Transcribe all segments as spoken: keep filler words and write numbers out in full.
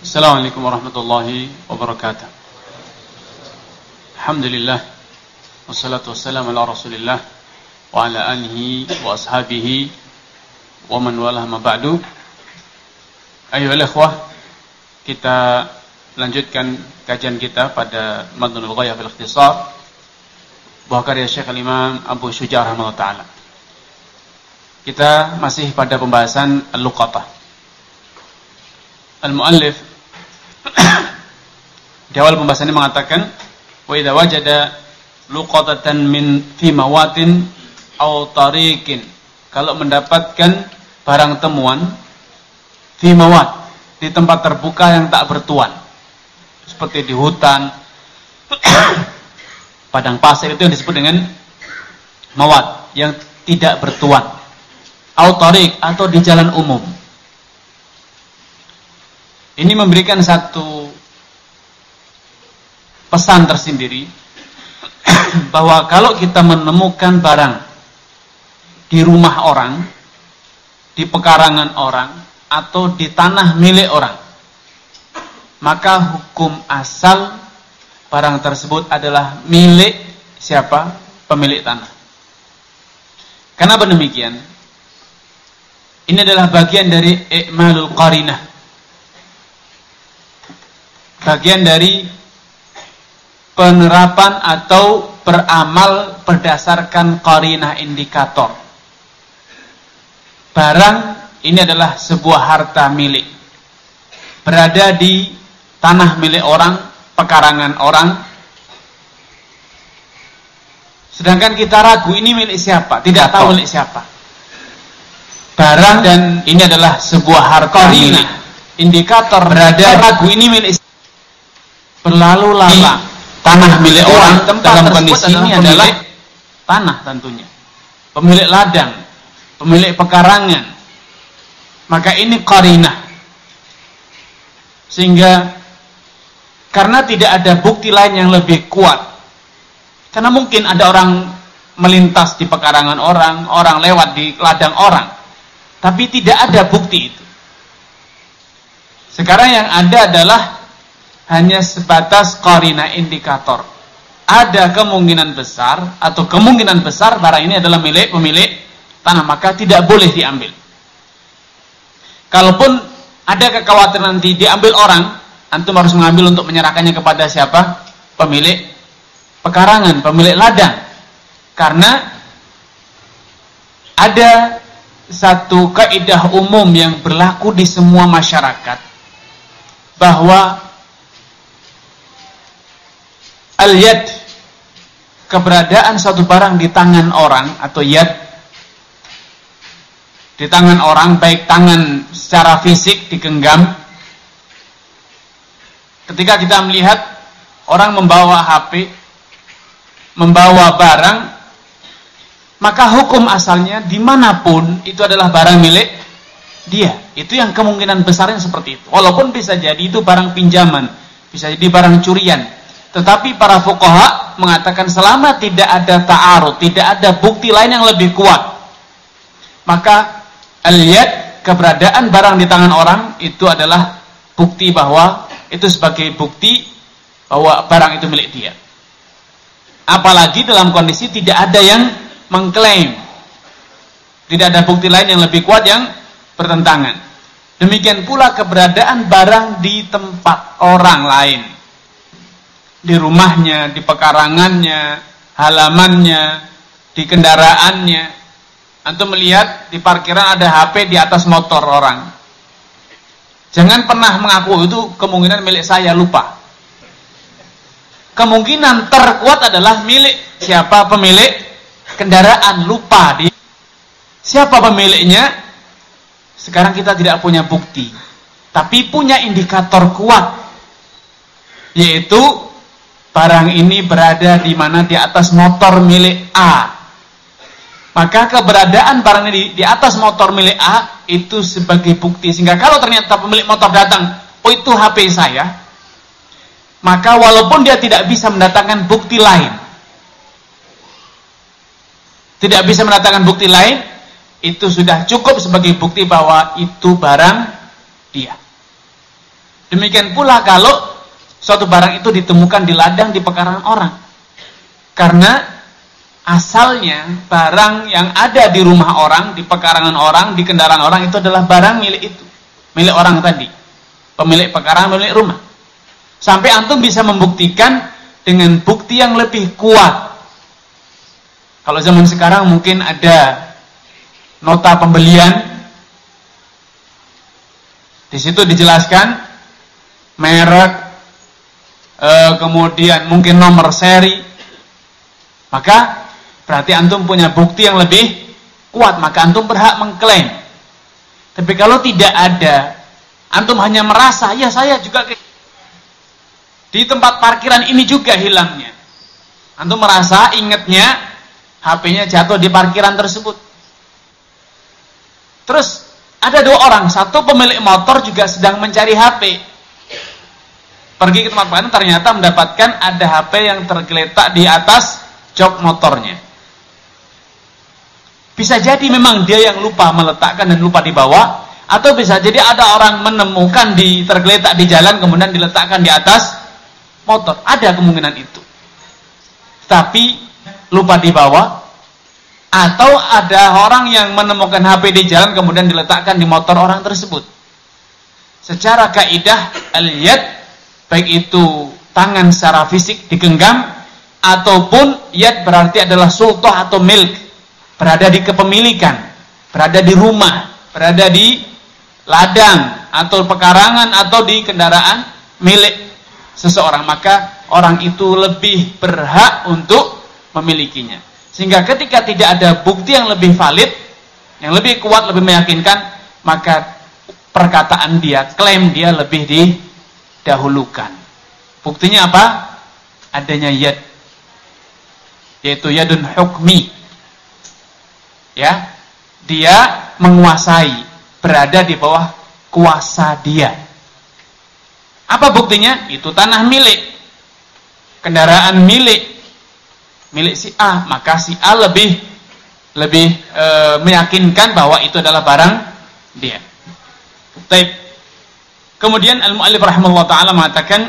Assalamualaikum warahmatullahi wabarakatuh. Alhamdulillah, wassalatu wassalamu ala rasulillah wa ala alihi wa ashabihi wa man walah ma ba'du. Ayyuhal ikhwah, kita lanjutkan kajian kita pada Madnul Ghayah fil Ikhtisar buah karya Syekh Al-Imam Abu Syuja' rahimahullah ta'ala. Kita masih pada pembahasan al-luqatah. Al-muallif di awal pembahasan ini mengatakan, wa idza wajada luqatatan min fi mawatin aw tariqin, kalau mendapatkan barang temuan fi mawat, di tempat terbuka yang tak bertuan, seperti di hutan, padang pasir, itu yang disebut dengan mawat, yang tidak bertuan. Aw tariq, atau di jalan umum. Ini memberikan satu pesan tersendiri bahwa kalau kita menemukan barang di rumah orang, di pekarangan orang, atau di tanah milik orang, maka hukum asal barang tersebut adalah milik siapa? Pemilik tanah. Kenapa demikian? Ini adalah bagian dari i'malul qarinah, bagian dari penerapan atau beramal berdasarkan qarinah, indikator. Barang ini adalah sebuah harta milik, berada di tanah milik orang, pekarangan orang, sedangkan kita ragu ini milik siapa, tidak tahu milik siapa. Barang dan ini adalah sebuah harta milik, indikator berada ragu ini milik siapa. Berlalu lama tanah milik orang, dalam kondisi ini adalah tanah tentunya, pemilik ladang, pemilik pekarangan, maka ini qarinah. Sehingga karena tidak ada bukti lain yang lebih kuat, karena mungkin ada orang melintas di pekarangan orang, orang lewat di ladang orang, tapi tidak ada bukti itu. Sekarang yang ada adalah hanya sebatas qarinah, indikator. Ada kemungkinan besar atau kemungkinan besar barang ini adalah milik pemilik tanah, maka tidak boleh diambil. Kalaupun ada kekhawatiran nanti diambil orang, antum harus mengambil untuk menyerahkannya kepada siapa? Pemilik pekarangan, pemilik ladang. Karena ada satu kaidah umum yang berlaku di semua masyarakat, bahwa al-yad, keberadaan suatu barang di tangan orang, atau yad di tangan orang, baik tangan secara fisik digenggam. Ketika kita melihat orang membawa H P, membawa barang, maka hukum asalnya dimanapun itu adalah barang milik dia. Itu yang kemungkinan besarnya seperti itu. Walaupun bisa jadi itu barang pinjaman, bisa jadi barang curian. Tetapi para fuqaha mengatakan selama tidak ada ta'arud, tidak ada bukti lain yang lebih kuat, maka al-yad, keberadaan barang di tangan orang, itu adalah bukti bahwa itu sebagai bukti bahwa barang itu milik dia. Apalagi dalam kondisi tidak ada yang mengklaim, tidak ada bukti lain yang lebih kuat yang bertentangan. Demikian pula keberadaan barang di tempat orang lain, di rumahnya, di pekarangannya, halamannya, di kendaraannya. Antum melihat di parkiran ada H P di atas motor orang, jangan pernah mengaku itu kemungkinan milik saya, lupa. Kemungkinan terkuat adalah milik siapa? Pemilik kendaraan, lupa di siapa pemiliknya. Sekarang kita tidak punya bukti, tapi punya indikator kuat, yaitu barang ini berada di mana? Di atas motor milik A. Maka keberadaan barang ini di, di atas motor milik A itu sebagai bukti. Sehingga kalau ternyata pemilik motor datang, oh itu H P saya, maka walaupun dia tidak bisa mendatangkan bukti lain, tidak bisa mendatangkan bukti lain, itu sudah cukup sebagai bukti bahwa itu barang dia. Demikian pula kalau suatu barang itu ditemukan di ladang di pekarangan orang. Karena asalnya barang yang ada di rumah orang, di pekarangan orang, di kendaraan orang itu adalah barang milik itu. Milik orang tadi. Pemilik pekarangan, pemilik rumah. Sampai antum bisa membuktikan dengan bukti yang lebih kuat. Kalau zaman sekarang mungkin ada nota pembelian. Di situ dijelaskan merek, eh, kemudian mungkin nomor seri. Maka berarti antum punya bukti yang lebih kuat, maka antum berhak mengklaim. Tapi kalau tidak ada, antum hanya merasa, ya saya juga di tempat parkiran ini juga hilangnya. Antum merasa, ingatnya H P-nya jatuh di parkiran tersebut. Terus ada dua orang, satu pemilik motor juga sedang mencari H P. Pergi ke tempat parkiran, ternyata mendapatkan ada H P yang tergeletak di atas jok motornya. Bisa jadi memang dia yang lupa meletakkan dan lupa dibawa, atau bisa jadi ada orang menemukan di tergeletak di jalan kemudian diletakkan di atas motor. Ada kemungkinan itu. Tapi lupa dibawa, atau ada orang yang menemukan H P di jalan kemudian diletakkan di motor orang tersebut. Secara kaidah al-yad, baik itu tangan secara fisik digenggam, ataupun yad berarti adalah sultah atau milk, berada di kepemilikan, berada di rumah, berada di ladang atau pekarangan atau di kendaraan milik seseorang, maka orang itu lebih berhak untuk memilikinya. Sehingga ketika tidak ada bukti yang lebih valid, yang lebih kuat, lebih meyakinkan, maka perkataan dia, klaim dia lebih didahulukan. Buktinya apa? Adanya yad, yaitu yadun hukmi. Ya, dia menguasai, berada di bawah kuasa dia. Apa buktinya? Itu tanah milik, kendaraan milik, milik si A, maka si A lebih lebih e, meyakinkan bahwa itu adalah barang dia. Baik. Kemudian al-mu'allif rahimahullah taala mengatakan,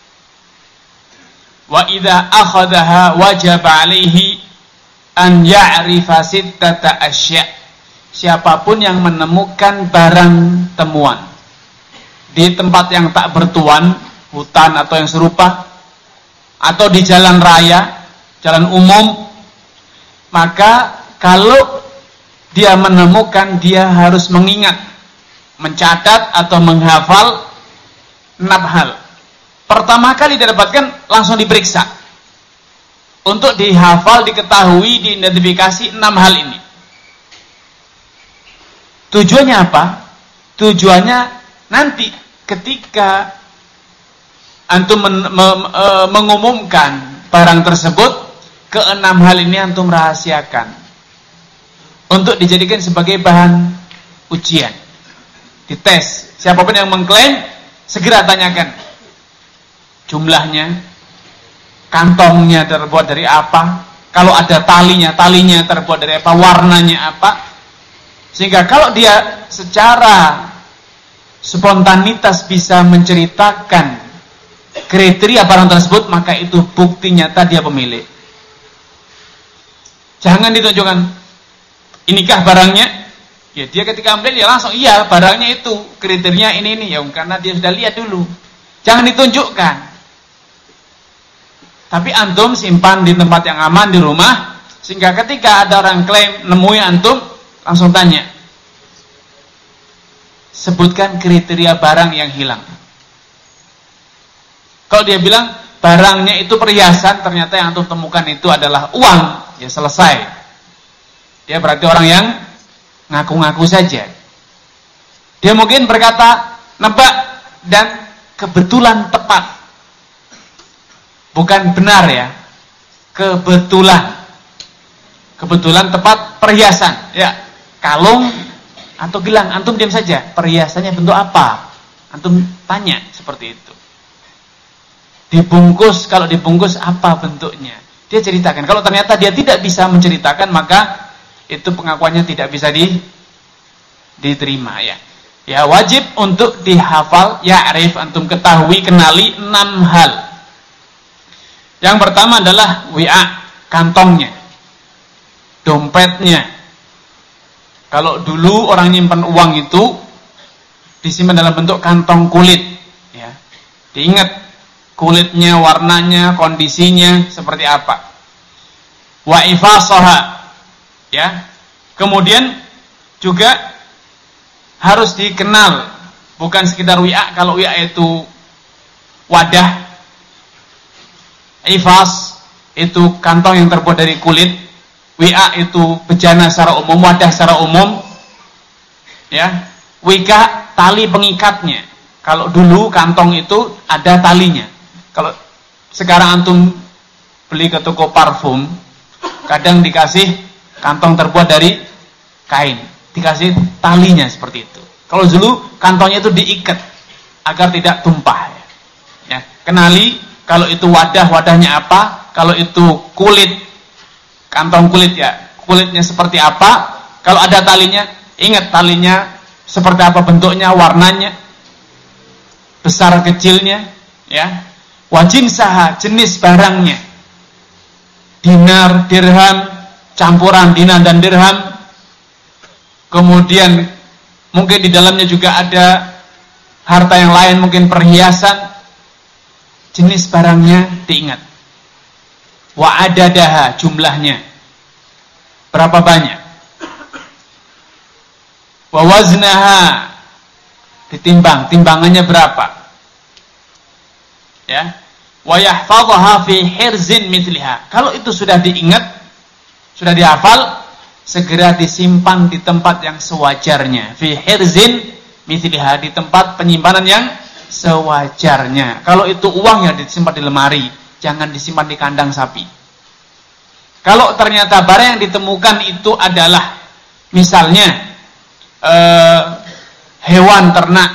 wa idza akhadhaha wajaba 'alaihi an ya'rifa sittata asya'. Siapapun yang menemukan barang temuan di tempat yang tak bertuan, hutan atau yang serupa, atau di jalan raya, jalan umum, maka kalau dia menemukan, dia harus mengingat, mencatat atau menghafal enam hal. Pertama kali didapatkan langsung diperiksa untuk dihafal, diketahui, diidentifikasi enam hal ini. Tujuannya apa? Tujuannya nanti ketika antum men, me, e, mengumumkan barang tersebut, keenam hal ini antum rahasiakan untuk dijadikan sebagai bahan ujian, dites. Siapapun yang mengklaim, segera tanyakan jumlahnya, kantongnya terbuat dari apa, kalau ada talinya, talinya terbuat dari apa, warnanya apa. Sehingga kalau dia secara spontanitas bisa menceritakan kriteria barang tersebut, maka itu bukti nyata dia pemilik. Jangan ditunjukkan, inikah barangnya? Ya dia ketika ambil dia langsung, iya barangnya itu, kriterianya ini ini, ya karena dia sudah lihat dulu. Jangan ditunjukkan. Tapi antum simpan di tempat yang aman di rumah, sehingga ketika ada orang klaim nemui antum, langsung tanya, sebutkan kriteria barang yang hilang. Kalau dia bilang barangnya itu perhiasan, ternyata yang antum temukan itu adalah uang, ya selesai. Dia berarti orang yang ngaku-ngaku saja. Dia mungkin berkata nebak dan kebetulan tepat, bukan benar ya, kebetulan, kebetulan tepat perhiasan, ya kalung atau gelang. Antum diam saja, perhiasannya bentuk apa? Antum tanya seperti itu. Dibungkus, kalau dibungkus apa bentuknya? Dia ceritakan. Kalau ternyata dia tidak bisa menceritakan, maka itu pengakuannya tidak bisa di, diterima ya. Ya, wajib untuk dihafal, ya'rif, antum ketahui, kenali enam hal. Yang pertama adalah wi'a, kantongnya, dompetnya. Kalau dulu orang nyimpan uang itu disimpan dalam bentuk kantong kulit, ya. Diingat kulitnya, warnanya, kondisinya seperti apa. Wa ifasaha, ya. Kemudian juga harus dikenal, bukan sekedar wi'a. Kalau wi'a itu wadah, ifas itu kantong yang terbuat dari kulit, wi'a itu bejana secara umum, wadah secara umum, ya. Wika, tali pengikatnya. Kalau dulu kantong itu ada talinya. Kalau sekarang antum beli ke toko parfum, kadang dikasih kantong terbuat dari kain, dikasih talinya seperti itu. Kalau dulu kantongnya itu diikat agar tidak tumpah. Ya, kenali kalau itu wadah, wadahnya apa. Kalau itu kulit, kantong kulit, ya, kulitnya seperti apa. Kalau ada talinya, ingat talinya seperti apa bentuknya, warnanya, besar kecilnya, ya. Wajin saha, jenis barangnya, dinar, dirham, campuran dinar dan dirham. Kemudian mungkin di dalamnya juga ada harta yang lain, mungkin perhiasan. Jenis barangnya diingat. Wa adadaha, jumlahnya berapa banyak. Wa waznaha, ditimbang, timbangannya berapa. Ya. Wa yahfadhaha fi hirzin mithliha. Kalau itu sudah diingat, sudah dihafal, segera disimpan di tempat yang sewajarnya. Fi hirzin mithliha, di tempat penyimpanan yang sewajarnya. Kalau itu uang, ya disimpan di lemari, jangan disimpan di kandang sapi. Kalau ternyata barang yang ditemukan itu adalah misalnya eh, hewan ternak,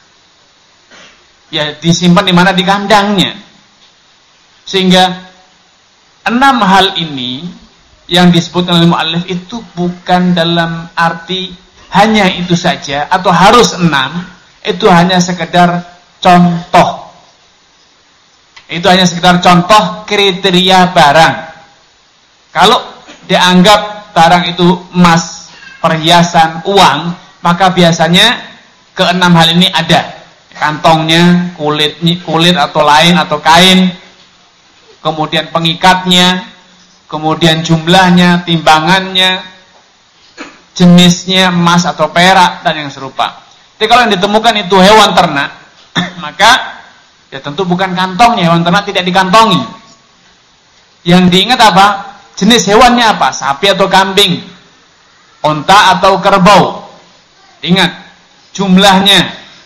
ya disimpan di mana? Di kandangnya. Sehingga enam hal ini yang disebutkan oleh mu'allif itu bukan dalam arti hanya itu saja atau harus enam. Itu hanya sekedar contoh. Itu hanya sekedar contoh kriteria barang. Kalau dianggap barang itu emas, perhiasan, uang, maka biasanya keenam hal ini ada. Kantongnya, kulit, kulit atau lain atau kain, kemudian pengikatnya, kemudian jumlahnya, timbangannya, jenisnya emas atau perak dan yang serupa. Jadi kalau yang ditemukan itu hewan ternak, maka ya tentu bukan kantongnya, hewan ternak tidak dikantongi. Yang diingat apa? Jenis hewannya apa? Sapi atau kambing, onta atau kerbau. Ingat jumlahnya,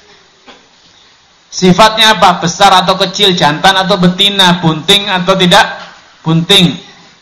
sifatnya apa? Besar atau kecil, jantan atau betina, bunting atau tidak bunting.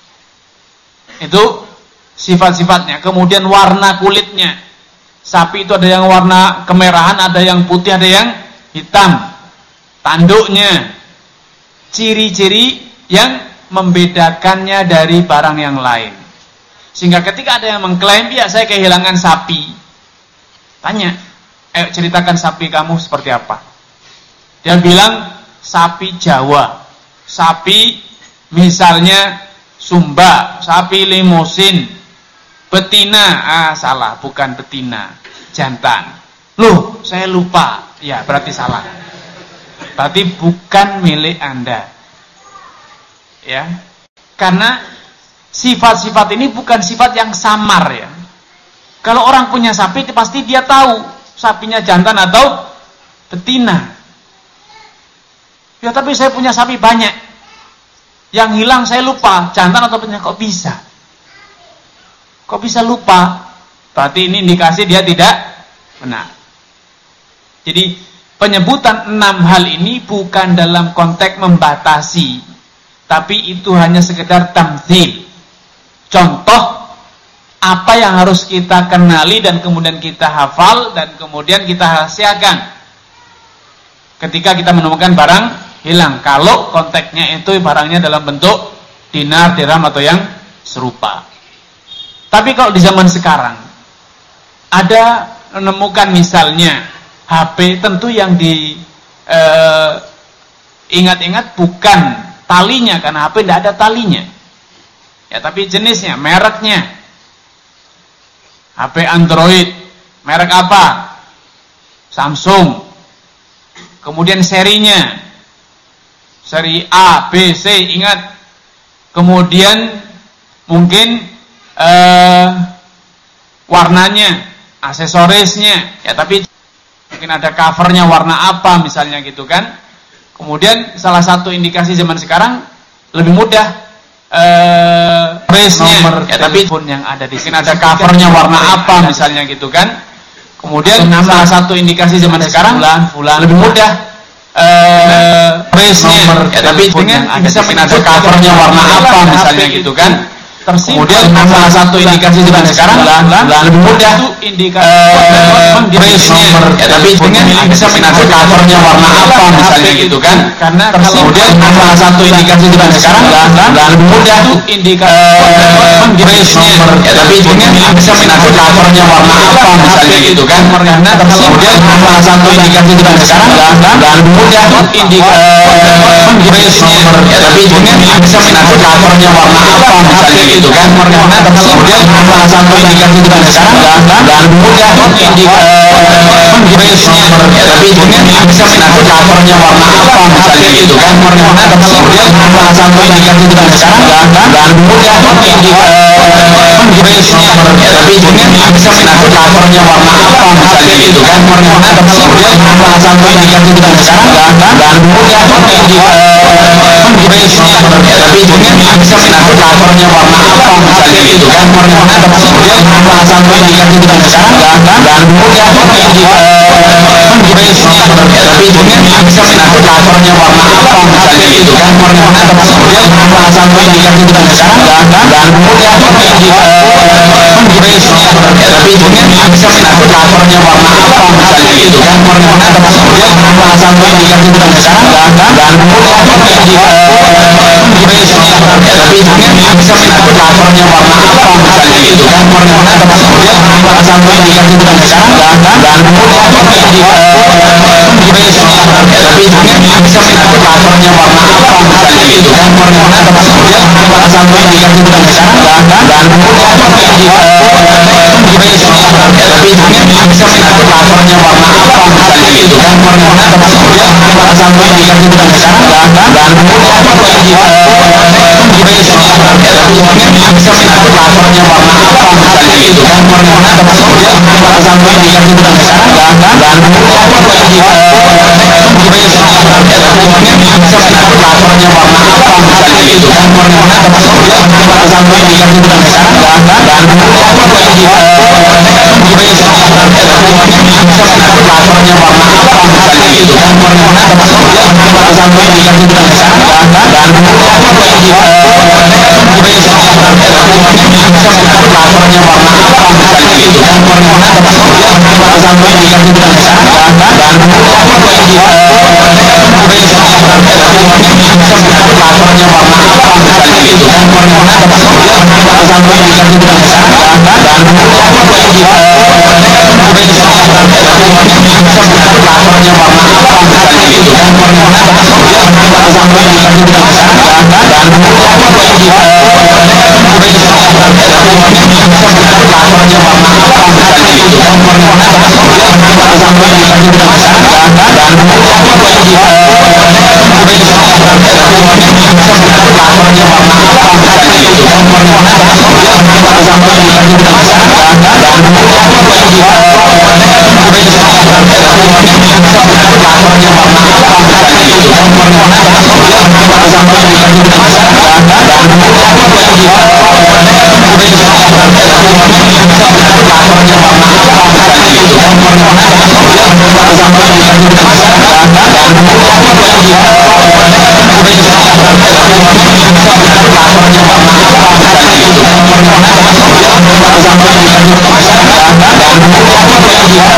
Itu sifat-sifatnya. Kemudian warna kulitnya. Sapi itu ada yang warna kemerahan, ada yang putih, ada yang hitam. Tanduknya, ciri-ciri yang membedakannya dari barang yang lain. Sehingga ketika ada yang mengklaim, ya saya kehilangan sapi, tanya, eh ceritakan sapi kamu seperti apa. Dia bilang sapi Jawa, sapi misalnya Sumba, sapi limusin, betina. Ah salah, bukan betina, jantan. Loh, saya lupa. Ya berarti salah. Berarti bukan milik Anda. Ya, karena sifat-sifat ini bukan sifat yang samar, ya. Kalau orang punya sapi, pasti dia tahu sapinya jantan atau betina. Ya tapi saya punya sapi banyak, yang hilang saya lupa jantan atau betina. Kok bisa? Kok bisa lupa? Berarti ini indikasi dia tidak benar. Jadi penyebutan enam hal ini bukan dalam konteks membatasi, tapi itu hanya sekedar tamthil, contoh apa yang harus kita kenali dan kemudian kita hafal dan kemudian kita rahasiakan ketika kita menemukan barang hilang. Kalau konteksnya itu barangnya dalam bentuk dinar, dirham atau yang serupa. Tapi kalau di zaman sekarang ada menemukan misalnya H P tentu yang di eh, ingat-ingat bukan talinya, karena H P tidak ada talinya. Ya, tapi jenisnya, mereknya. H P Android, merek apa? Samsung. Kemudian serinya, seri A, B, C, ingat. Kemudian mungkin eh, warnanya, aksesorisnya, ya tapi mungkin ada covernya warna apa misalnya gitu kan. Kemudian salah satu indikasi zaman sekarang lebih mudah eh, nomor ya, tapi pun yang ada di sini ada covernya warna apa misalnya gitu kan. Kemudian salah satu indikasi zaman sekarang fulan, fulan, lebih mudah eh, nomor ya, tapi dengan bisa ada covernya warna apa misalnya gitu kan. Kemudian salah satu indikasi zaman sekarang lebih mudah indikasi ya, tapi dengan bisa ada covernya warna apa misalnya gitu kan. Karena kemudian salah satu indikasi zaman sekarang lebih mudah indikasi ya, tapi dengan bisa ada covernya warna apa misalnya gitu kan. Karena kemudian salah satu indikasi zaman sekarang lebih mudah indikasi ya, tapi dengan bisa ada covernya warna apa misalnya gitu gitu kan. Karena kemudian salah satu indikasi zaman sekarang dan mudah indikasi ya, tapi dengan bisa ada covernya warna apa misalnya gitu kan. Karena kemudian salah satu indikasi zaman sekarang dan mudah indikasi ya, tapi dengan bisa ada covernya warna apa misalnya gitu kan. Karena kemudian salah satu indikasi zaman sekarang dan mudah indikasi ya, tapi dengan bisa ada covernya warna apa misalnya gitu kan. Karena kemudian salah satu indikasi zaman sekarang dan mudah indikasi ya, tapi dengan bisa ada covernya warna apa misalnya gitu kan. Karena kemudian salah satu indikasi zaman sekarang dan mudah indikasi ya, tapi dengan bisa ada covernya warna apa misalnya gitu kan. Karena kemudian salah satu indikasi zaman sekarang dan mudah indikasi ya, tapi dengan bisa ada covernya warna apa misalnya gitu kan. Karena kemudian salah satu indikasi zaman sekarang dan mudah indikasi ya, tapi dengan bisa ada covernya warna apa misalnya gitu kan. Karena kemudian salah satu indikasi zaman sekarang dan mudah indikasi ya, tapi dengan bisa ada covernya warna apa misalnya gitu kan. Karena kemudian salah satu indikasi zaman sekarang dan mudah indikasi ya, tapi dengan bisa ada covernya warna apa misalnya gitu kan. Karena kemudian salah satu indikasi zaman sekarang dan mudah indikasi ya, tapi dengan bisa ada covernya warna apa misalnya gitu kan. Karena kemudian salah satu indikasi zaman sekarang dan mudah indikasi ya, tapi dengan bisa ada covernya warna apa misalnya gitu kan. Karena kemudian salah satu indikasi zaman sekarang dan mudah indikasi ya, tapi dengan bisa ada covernya warna apa misalnya gitu kan. Karena kemudian salah satu indikasi zaman sekarang dan mudah indikasi ya, tapi dengan bisa ada covernya warna apa misalnya gitu kan. Karena kemudian salah satu indikasi zaman sekarang dan mudah indikasi ya, tapi dengan bisa ada covernya warna apa misalnya gitu kan. Karena kemudian salah satu indikasi zaman sekarang dan mudah indikasi ya, tapi dengan bisa ada covernya warna apa misalnya gitu kan. Karena kemudian salah satu indikasi zaman sekarang dan mudah indikasi ya, tapi dengan bisa ada covernya warna apa misalnya gitu kan. Karena kemudian salah satu indikasi zaman sekarang dan mudah indikasi ya, tapi dengan bisa ada covernya warna apa misalnya gitu kan. Karena kemudian salah satu indikasi zaman sekarang dan mudah indikasi ya, tapi dengan bisa ada covernya warna apa misalnya gitu kan. Karena kemudian salah satu indikasi zaman sekarang dan mudah indikasi ya, tapi dengan bisa ada covernya warna apa misalnya gitu kan. Karena kemudian salah satu indikasi zaman sekarang dan mudah indikasi ya,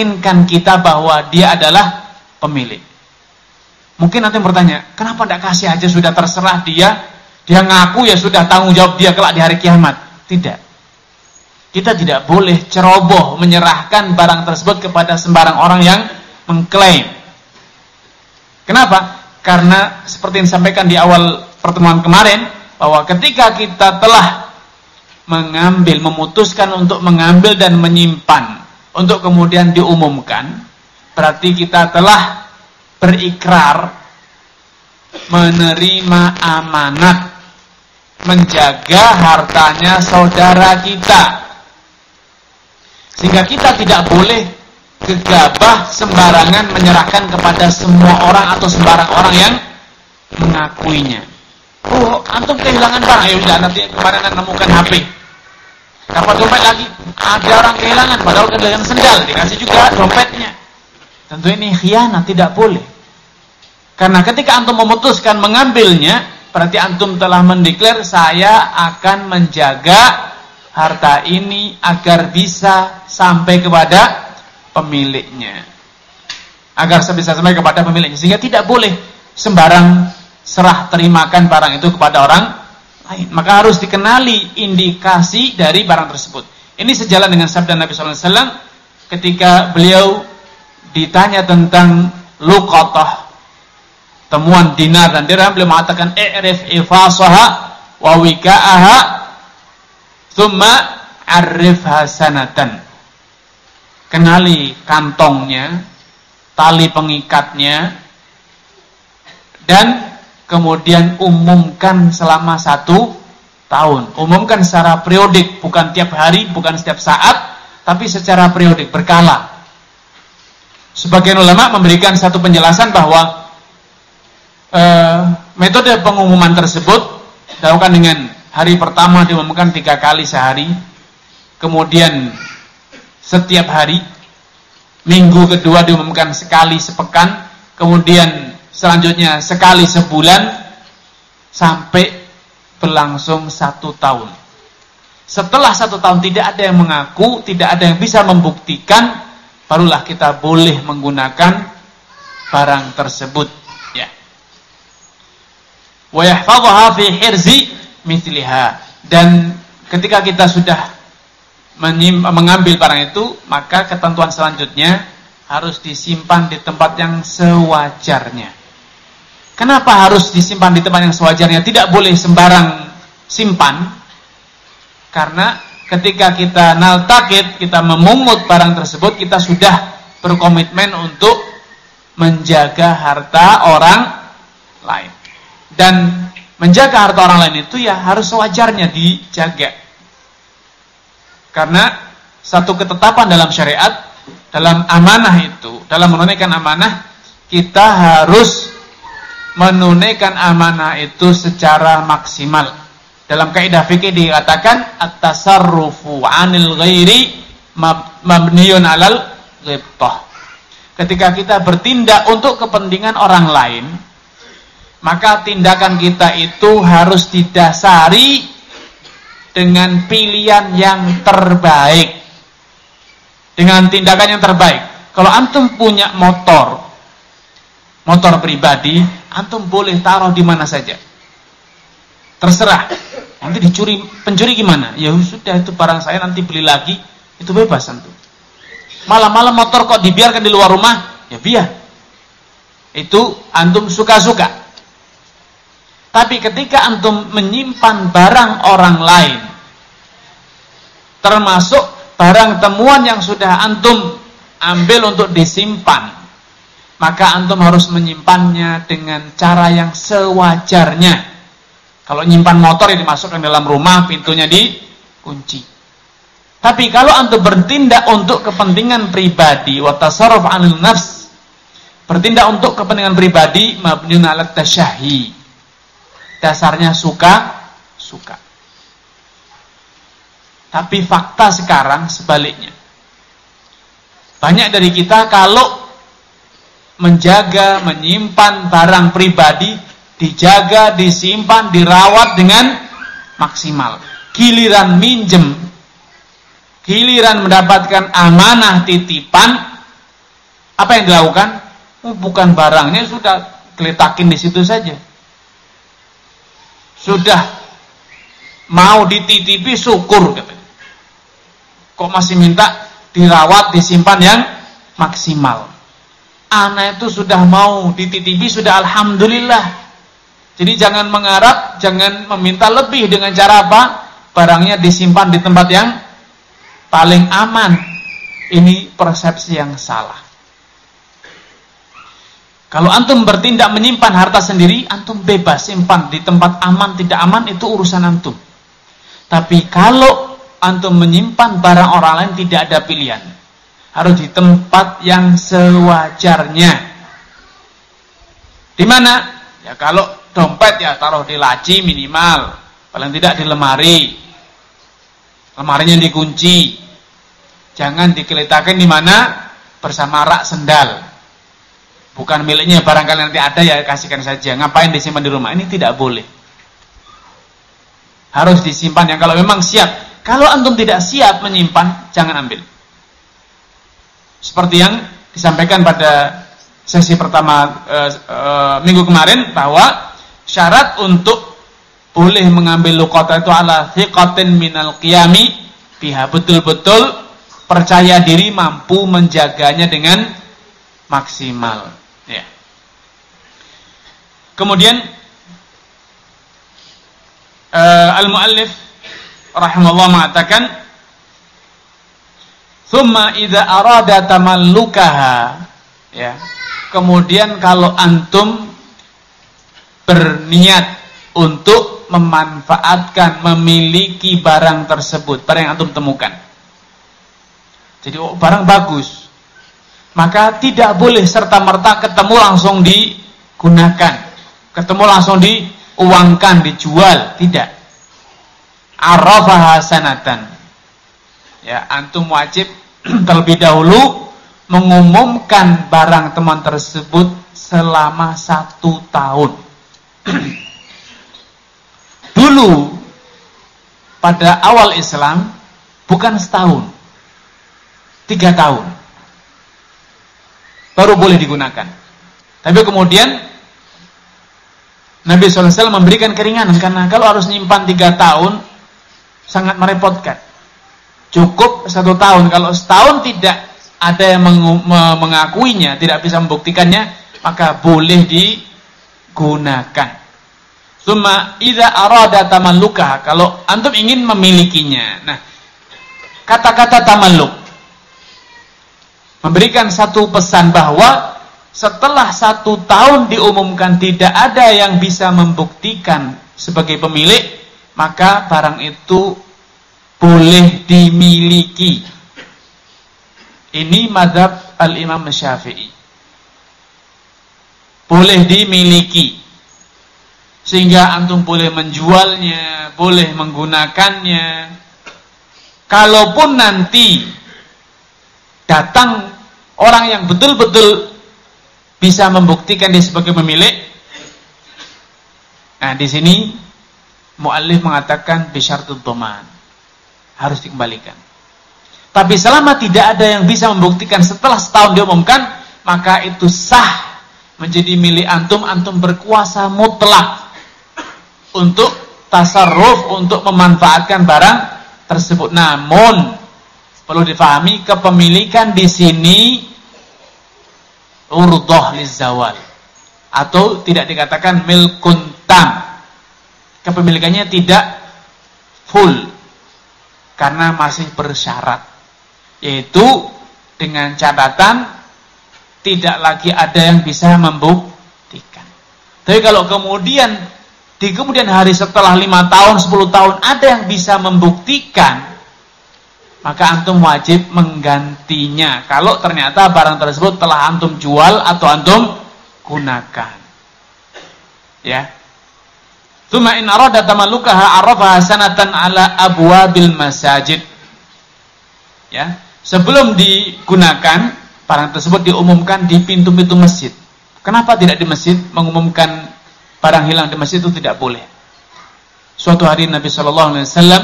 meyakinkan kita bahwa dia adalah pemilik. Mungkin nanti bertanya, kenapa tidak kasih aja, sudah terserah dia, dia ngaku ya sudah, tanggung jawab dia kelak di hari kiamat. Tidak. Kita tidak boleh ceroboh menyerahkan barang tersebut kepada sembarang orang yang mengklaim. Kenapa? Karena seperti yang disampaikan di awal pertemuan kemarin, bahwa ketika kita telah mengambil, memutuskan untuk mengambil dan menyimpan untuk kemudian diumumkan, berarti kita telah berikrar menerima amanat menjaga hartanya saudara kita. Sehingga kita tidak boleh gegabah sembarangan menyerahkan kepada semua orang atau sembarang orang yang mengakuinya. Oh, antum kehilangan barang, ya udah nanti kemarin menemukan H P. Dapat dompet lagi, ada orang kehilangan, padahal kehilangan sendal, dikasih juga dompetnya. Tentu ini khianat, tidak boleh. Karena ketika antum memutuskan mengambilnya, berarti antum telah mendeklar, saya akan menjaga harta ini agar bisa sampai kepada pemiliknya. Agar bisa sampai kepada pemiliknya. Sehingga tidak boleh sembarang serah terimakan barang itu kepada orang lain. Maka harus dikenali indikasi dari barang tersebut. Ini sejalan dengan sabda Nabi shallallahu alaihi wasallam ketika beliau ditanya tentang luqatah, temuan dinar dan dirham, beliau mengatakan i'rif ifasaha wa wika'aha thumma arif hasanatan. Kenali kantongnya, tali pengikatnya, dan kemudian umumkan selama satu tahun. Umumkan secara periodik, bukan tiap hari, bukan setiap saat, tapi secara periodik, berkala. Sebagian ulama memberikan satu penjelasan bahwa e, metode pengumuman tersebut dilakukan dengan hari pertama diumumkan tiga kali sehari, kemudian setiap hari, minggu kedua diumumkan sekali sepekan, kemudian selanjutnya sekali sebulan, sampai berlangsung satu tahun. Setelah satu tahun tidak ada yang mengaku, tidak ada yang bisa membuktikan, barulah kita boleh menggunakan barang tersebut. Ya. Wa yahfadhaha fi hirzi mithliha. Dan ketika kita sudah mengambil barang itu, maka ketentuan selanjutnya harus disimpan di tempat yang sewajarnya. Kenapa harus disimpan di tempat yang sewajarnya? Tidak boleh sembarang simpan. Karena ketika kita naltakit, kita memungut barang tersebut, kita sudah berkomitmen untuk menjaga harta orang lain. Dan menjaga harta orang lain itu ya harus sewajarnya dijaga. Karena satu ketetapan dalam syariat, dalam amanah itu, dalam menunaikan amanah, kita harus menunaikan amanah itu secara maksimal. Dalam kaidah fikih dikatakan at-tasarrufu 'anil ghairi mabniyun 'alal ghibthah. Ketika kita bertindak untuk kepentingan orang lain, maka tindakan kita itu harus didasari dengan pilihan yang terbaik, dengan tindakan yang terbaik. Kalau antum punya motor, motor pribadi, antum boleh taruh di mana saja, terserah. Nanti dicuri, pencuri gimana? Ya sudah, itu barang saya, nanti beli lagi, itu bebas antum. Malam-malam motor kok dibiarkan di luar rumah, ya biar. Itu antum suka-suka. Tapi ketika antum menyimpan barang orang lain, termasuk barang temuan yang sudah antum ambil untuk disimpan, maka antum harus menyimpannya dengan cara yang sewajarnya. Kalau nyimpan motor yang dimasukkan dalam rumah, pintunya dikunci. Tapi kalau antum bertindak untuk kepentingan pribadi, wa tasarruf 'anil nafs, bertindak untuk kepentingan pribadi, mabniun 'ala tasyahhi, dasarnya suka suka. Tapi fakta sekarang sebaliknya. Banyak dari kita kalau menjaga, menyimpan barang pribadi, dijaga, disimpan, dirawat dengan maksimal. Giliran minjem, giliran mendapatkan amanah titipan, Apa yang dilakukan? Oh, bukan barangnya, sudah geletakin di situ saja. Sudah mau dititipi, syukur katanya. Kok masih minta dirawat, disimpan yang maksimal. Anak itu sudah mau dititipi, sudah alhamdulillah. Jadi jangan mengharap, jangan meminta lebih dengan cara apa? Barangnya disimpan di tempat yang paling aman. Ini persepsi yang salah. Kalau antum bertindak menyimpan harta sendiri, antum bebas simpan di tempat aman, tidak aman, itu urusan antum. Tapi kalau antum menyimpan barang orang lain, tidak ada pilihan. Harus di tempat yang sewajarnya. Di mana? Ya kalau dompet ya taruh di laci minimal, paling tidak di lemari. Lemarinya dikunci. Jangan dikeletakan di mana? Bersama rak sendal. Bukan miliknya, barangkali nanti ada ya kasihkan saja. Ngapain disimpan di rumah? Ini tidak boleh. Harus disimpan yang kalau memang siap. Kalau antum tidak siap menyimpan, jangan ambil. Seperti yang disampaikan pada sesi pertama e, e, minggu kemarin, bahwa syarat untuk boleh mengambil luqata itu ala thiqatin minal qiyami biha, betul-betul percaya diri, mampu menjaganya dengan maksimal. Ya. Kemudian uh, al-muallif rahimahullah mengatakan, "Tsumma idza arada tamallukaha." Ya. Kemudian kalau antum berniat untuk memanfaatkan, memiliki barang tersebut, barang yang antum temukan. Jadi oh, barang bagus. Maka tidak boleh serta-merta ketemu langsung digunakan, ketemu langsung diuangkan, dijual, tidak. Arafaha sanatan. Ya, antum wajib terlebih dahulu mengumumkan barang teman tersebut selama satu tahun. Dulu pada awal Islam bukan setahun, tiga tahun. Baru boleh digunakan. Tapi kemudian Nabi shallallahu alaihi wasallam memberikan keringanan, karena kalau harus nyimpan tiga tahun sangat merepotkan. Cukup satu tahun. Kalau setahun tidak ada yang mengakuinya, tidak bisa membuktikannya, maka boleh digunakan. Summa idza arada tamallukaha, kalau antum ingin memilikinya. Nah, kata-kata tamalluk memberikan satu pesan bahwa setelah satu tahun diumumkan tidak ada yang bisa membuktikan sebagai pemilik, maka barang itu boleh dimiliki. Ini mazhab al-Imam Syafi'i. Boleh dimiliki. Sehingga antum boleh menjualnya, boleh menggunakannya. Kalaupun nanti datang orang yang betul-betul bisa membuktikan dia sebagai pemilik. Nah, di sini muallif mengatakan bisyartud dhaman, harus dikembalikan. Tapi selama tidak ada yang bisa membuktikan setelah setahun diumumkan, maka itu sah menjadi milik antum. Antum berkuasa mutlak untuk tasarruf, untuk memanfaatkan barang tersebut. Namun perlu difahami, kepemilikan di sini urdhah lizawal, atau tidak dikatakan milkun tam. Kepemilikannya tidak full karena masih bersyarat, yaitu dengan catatan tidak lagi ada yang bisa membuktikan. Tapi kalau kemudian di kemudian hari setelah lima tahun, sepuluh tahun ada yang bisa membuktikan, maka antum wajib menggantinya kalau ternyata barang tersebut telah antum jual atau antum gunakan. Ya. Tsumma in arada tamallukaha arafaha sanatan ala abwabil masajid. Ya. Sebelum digunakan, barang tersebut diumumkan di pintu-pintu masjid. Kenapa tidak di masjid? Mengumumkan barang hilang di masjid itu tidak boleh. Suatu hari Nabi shallallahu alaihi wasallam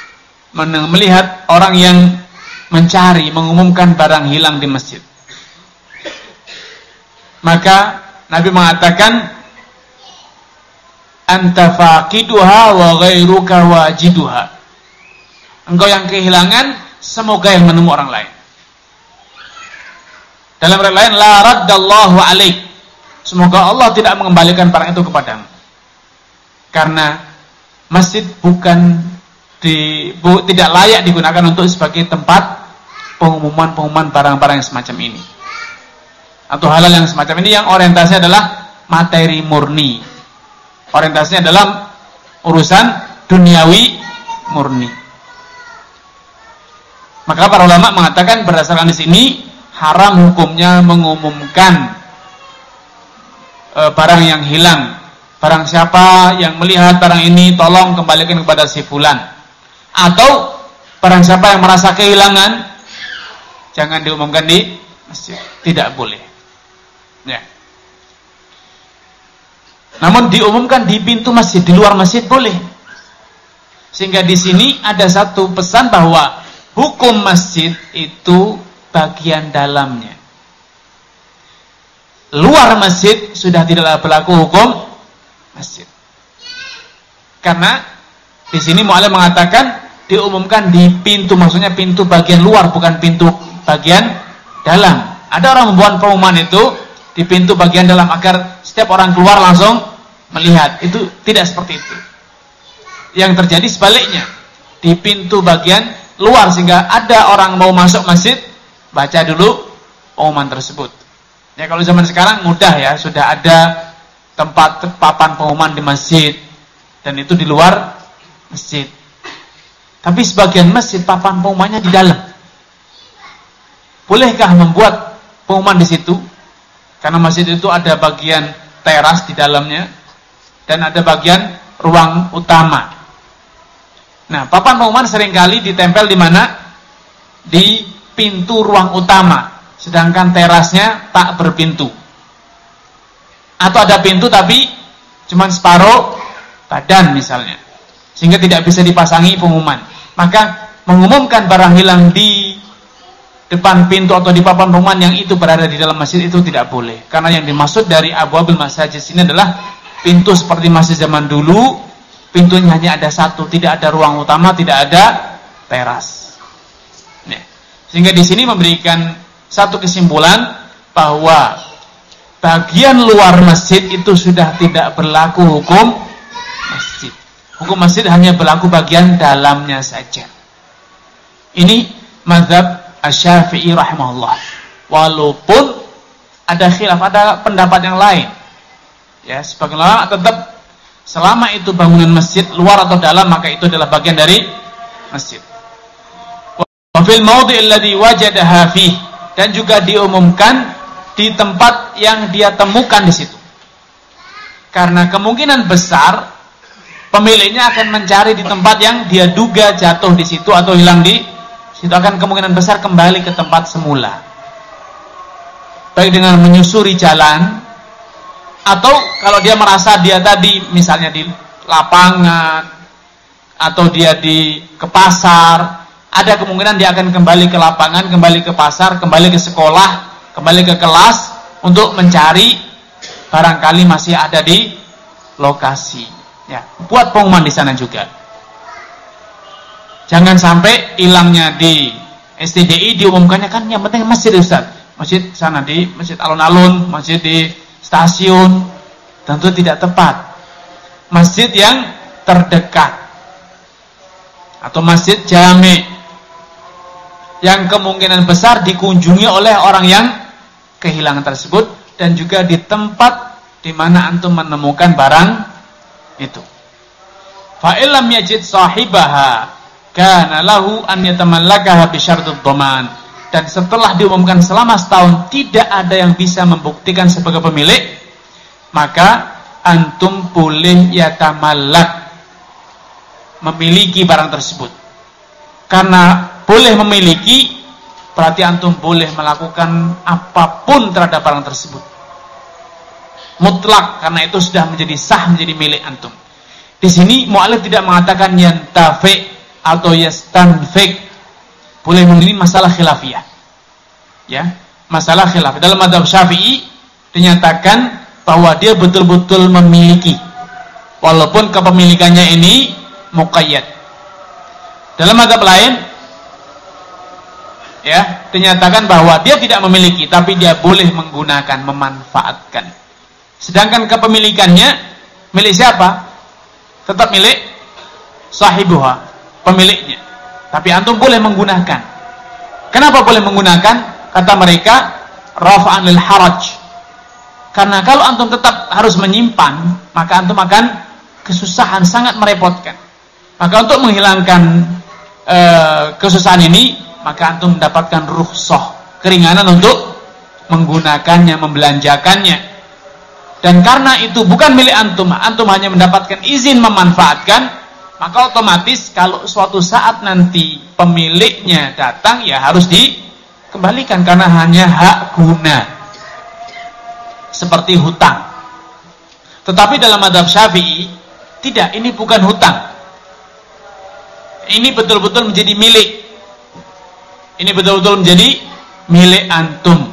melihat orang yang mencari, mengumumkan barang hilang di masjid. Maka Nabi mengatakan, anta faqiduha wa ghairuka wajiduha. Engkau yang kehilangan, semoga yang menemu orang lain. Dalam riwayat lain, la raddallahu alaik. Semoga Allah tidak mengembalikan barang itu kepadamu. Karena masjid bukan di, bu, tidak layak digunakan untuk sebagai tempat pengumuman-pengumuman barang-barang yang semacam ini. Atau halal yang semacam ini yang orientasinya adalah materi murni. Orientasinya dalam urusan duniawi murni. Maka para ulama mengatakan berdasarkan di sini haram hukumnya mengumumkan e, barang yang hilang. Barang siapa yang melihat barang ini tolong kembalikan kepada si fulan. Atau barang siapa yang merasa kehilangan jangan diumumkan di masjid. Tidak boleh. Ya. Namun diumumkan di pintu masjid, di luar masjid boleh. Sehingga di sini ada satu pesan bahwa hukum masjid itu bagian dalamnya. Luar masjid sudah tidak berlaku hukum masjid. Karena di sini mu'allim mengatakan diumumkan di pintu, maksudnya pintu bagian luar, bukan pintu bagian dalam. Ada orang membuat pengumuman itu di pintu bagian dalam agar setiap orang keluar langsung melihat. Itu tidak seperti itu. Yang terjadi sebaliknya, di pintu bagian luar, sehingga ada orang mau masuk masjid baca dulu pengumuman tersebut. Ya, kalau zaman sekarang mudah ya, sudah ada tempat papan pengumuman di masjid dan itu di luar masjid. Tapi sebagian masjid papan pengumumannya di dalam. Bolehkah membuat pengumuman di situ? Karena masjid itu ada bagian teras di dalamnya dan ada bagian ruang utama. Nah, papan pengumuman seringkali ditempel di mana? Di pintu ruang utama, sedangkan terasnya tak berpintu. Atau ada pintu tapi cuma separuh badan misalnya, sehingga tidak bisa dipasangi pengumuman. Maka mengumumkan barang hilang di depan pintu atau di papan pengumuman yang itu berada di dalam masjid itu tidak boleh. Karena yang dimaksud dari abwabil masajid ini adalah pintu seperti masjid zaman dulu, pintunya hanya ada satu, tidak ada ruang utama, tidak ada teras. Nah, sehingga di sini memberikan satu kesimpulan bahwa bagian luar masjid itu sudah tidak berlaku hukum masjid. Hukum masjid hanya berlaku bagian dalamnya saja. Ini mazhab Asy-Syafi'i rahimahullah. Walaupun ada khilaf, ada pendapat yang lain. Ya, sebagian ulama tetap selama itu bangunan masjid luar atau dalam maka itu adalah bagian dari masjid. Wa fil mawdi' alladhi wajadaha fihi, dan juga diumumkan di tempat yang dia temukan di situ. Karena kemungkinan besar pemiliknya akan mencari di tempat yang dia duga jatuh di situ atau hilang di situ, akan kemungkinan besar kembali ke tempat semula. Baik dengan menyusuri jalan, atau kalau dia merasa dia tadi misalnya di lapangan atau dia di ke pasar, ada kemungkinan dia akan kembali ke lapangan, kembali ke pasar, kembali ke sekolah, kembali ke kelas untuk mencari barangkali masih ada di lokasi. Ya, buat pengumuman di sana juga. Jangan sampai hilangnya di S T D I diumumkannya kan yang penting masjid Ustaz. Masjid sana di masjid alun-alun, masjid di stasiun, tentu tidak tepat. Masjid yang terdekat atau masjid jami' yang kemungkinan besar dikunjungi oleh orang yang kehilangan tersebut, dan juga di tempat di mana antum menemukan barang itu. Fa illam yajid sahibaha kana lahu an yatamallakaha bi syartud dhaman. Dan setelah diumumkan selama setahun tidak ada yang bisa membuktikan sebagai pemilik, maka antum boleh yatamallak, memiliki barang tersebut. Karena boleh memiliki berarti antum boleh melakukan apapun terhadap barang tersebut. Mutlak, karena itu sudah menjadi sah, menjadi milik antum. Di sini mu'alif tidak mengatakan yantafi atau yastanfik. Boleh memilih, masalah khilafiyah. Ya, masalah khilaf. Dalam mazhab Syafi'i dinyatakan bahwa dia betul-betul memiliki, walaupun kepemilikannya ini muqayyad. Dalam mazhab lain, ya, dinyatakan bahwa dia tidak memiliki, tapi dia boleh menggunakan, memanfaatkan. Sedangkan kepemilikannya milik siapa? Tetap milik sahibuha, pemiliknya. Tapi antum boleh menggunakan. Kenapa boleh menggunakan? Kata mereka, rafa'an lil haraj. Karena kalau antum tetap harus menyimpan, maka antum akan kesusahan, sangat merepotkan. Maka untuk menghilangkan e, kesusahan ini, maka antum mendapatkan rukhsah, keringanan untuk menggunakannya, membelanjakannya. Dan karena itu bukan milik antum, antum hanya mendapatkan izin memanfaatkan, maka otomatis kalau suatu saat nanti pemiliknya datang, ya harus dikembalikan karena hanya hak guna. Seperti hutang. Tetapi dalam mazhab Syafi'i, tidak, ini bukan hutang. Ini betul-betul menjadi milik. Ini betul-betul menjadi milik antum.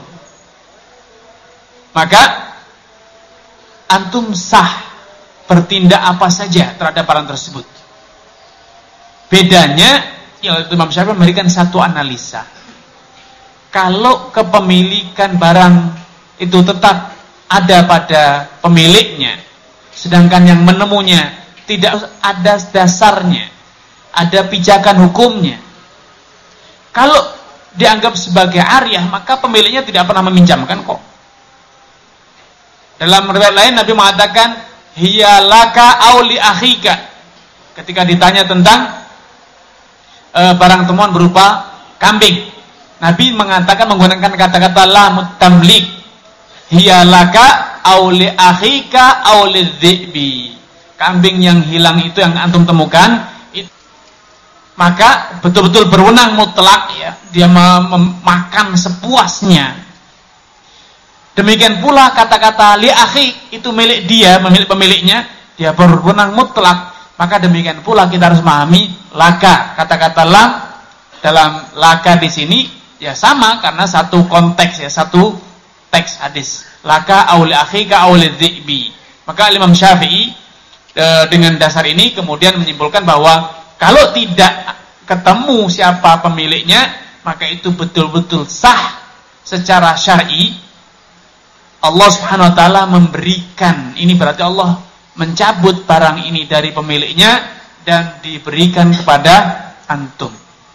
Maka antum sah bertindak apa saja terhadap barang tersebut. Bedanya, ya, Imam Syafi'i memberikan satu analisa. Kalau kepemilikan barang itu tetap ada pada pemiliknya, sedangkan yang menemunya tidak ada dasarnya, ada pijakan hukumnya. Kalau dianggap sebagai ariyah, maka pemiliknya tidak pernah meminjamkan kok. Dalam riwayat lain Nabi mengatakan, hiya laka aw li akhika. Ketika ditanya tentang e, barang temuan berupa kambing, Nabi mengatakan menggunakan kata-kata la mutamlik. Hiya laka aw li akhika aw lidhibi. Kambing yang hilang itu yang antum temukan, itu, maka betul-betul berwenang mutlak, ya, dia memakan sepuasnya. Demikian pula kata-kata li akhi itu milik dia, milik pemiliknya, dia berwenang mutlak. Maka demikian pula kita harus memahami laka, kata-kata la dalam laka di sini ya sama karena satu konteks, ya, satu teks hadis. Laka auli akhika auli dhi'bi. Maka Imam Syafi'i e, dengan dasar ini kemudian menyimpulkan bahwa kalau tidak ketemu siapa pemiliknya, maka itu betul-betul sah secara syar'i. Allah Subhanahu wa taala memberikan, ini berarti Allah mencabut barang ini dari pemiliknya dan diberikan kepada antum.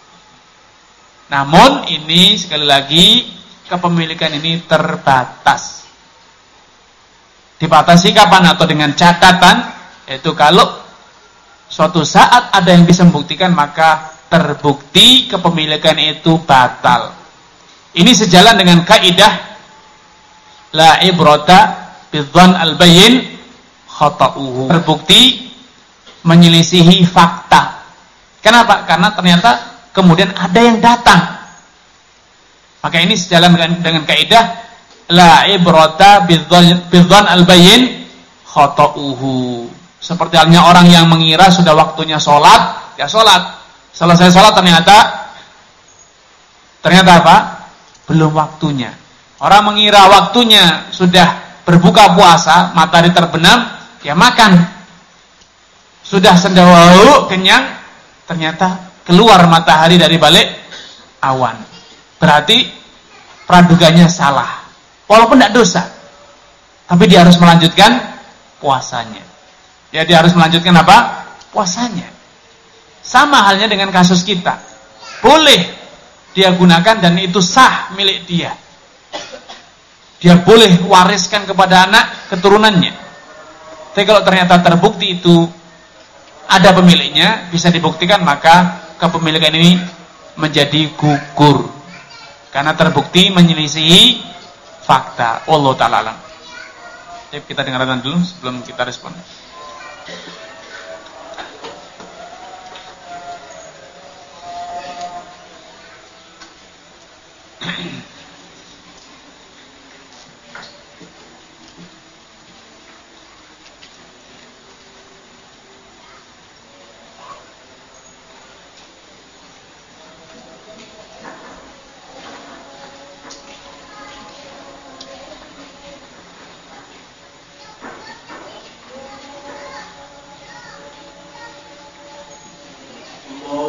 Namun ini sekali lagi kepemilikan ini terbatas. Dibatasi kapan? Atau dengan catatan, yaitu kalau suatu saat ada yang bisa membuktikan, maka terbukti kepemilikan itu batal. Ini sejalan dengan kaidah la ibrata bidzan al-bayyin khata'uhu. Terbukti menyelisihi fakta. Kenapa? Karena ternyata kemudian ada yang datang. Maka ini sejalan dengan, dengan kaidah la ibrata bidzan al-bayyin khata'uhu. Seperti halnya orang yang mengira sudah waktunya sholat, ya sholat. Selesai sholat ternyata ternyata apa? Belum waktunya. Orang mengira waktunya sudah berbuka puasa, matahari terbenam, ya makan. Sudah sendawa kenyang, ternyata keluar matahari dari balik awan. Berarti praduganya salah. Walaupun tidak dosa, tapi dia harus melanjutkan puasanya. Ya, dia harus melanjutkan apa? Puasanya. Sama halnya dengan kasus kita. Boleh dia gunakan dan itu sah milik dia. Dia boleh wariskan kepada anak keturunannya. Tapi kalau ternyata terbukti itu ada pemiliknya, bisa dibuktikan, maka kepemilikan ini menjadi gugur. Karena terbukti menyelisihi fakta. Wallahu ta'ala alam. Jadi kita dengarkan dulu sebelum kita respon.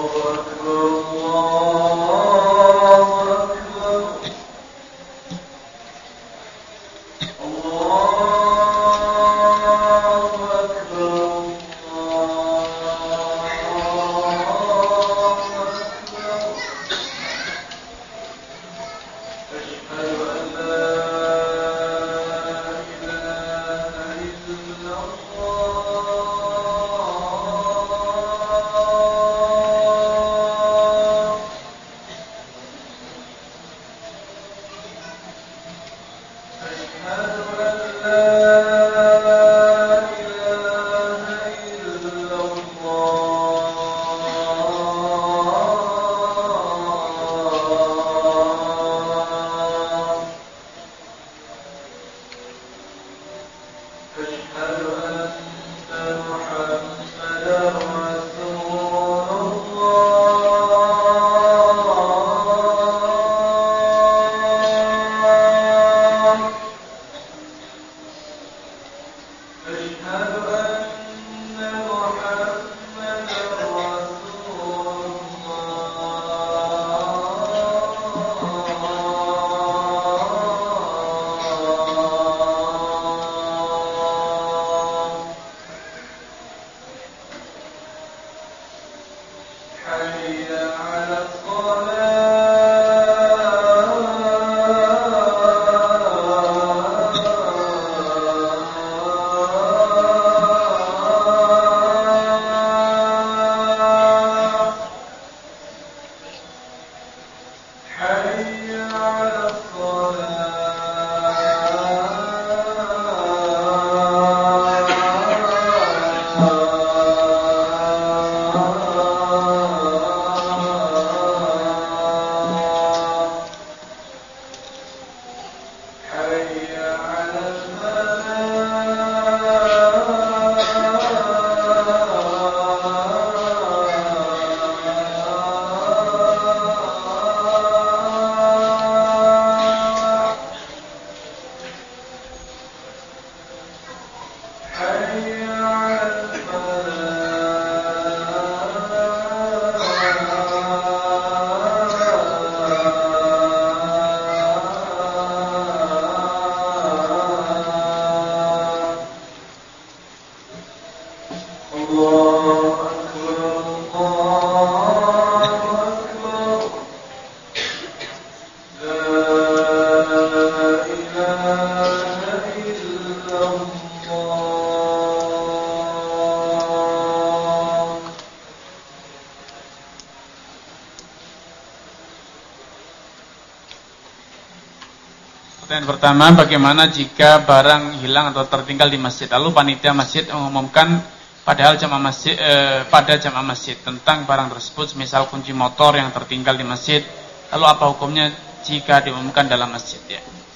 Pertanyaan pertama, bagaimana jika barang hilang atau tertinggal di masjid, lalu panitia masjid mengumumkan padahal jamaah masjid eh, pada jamaah masjid tentang barang tersebut, misal kunci motor yang tertinggal di masjid, lalu apa hukumnya jika diumumkan dalam masjid? Ya.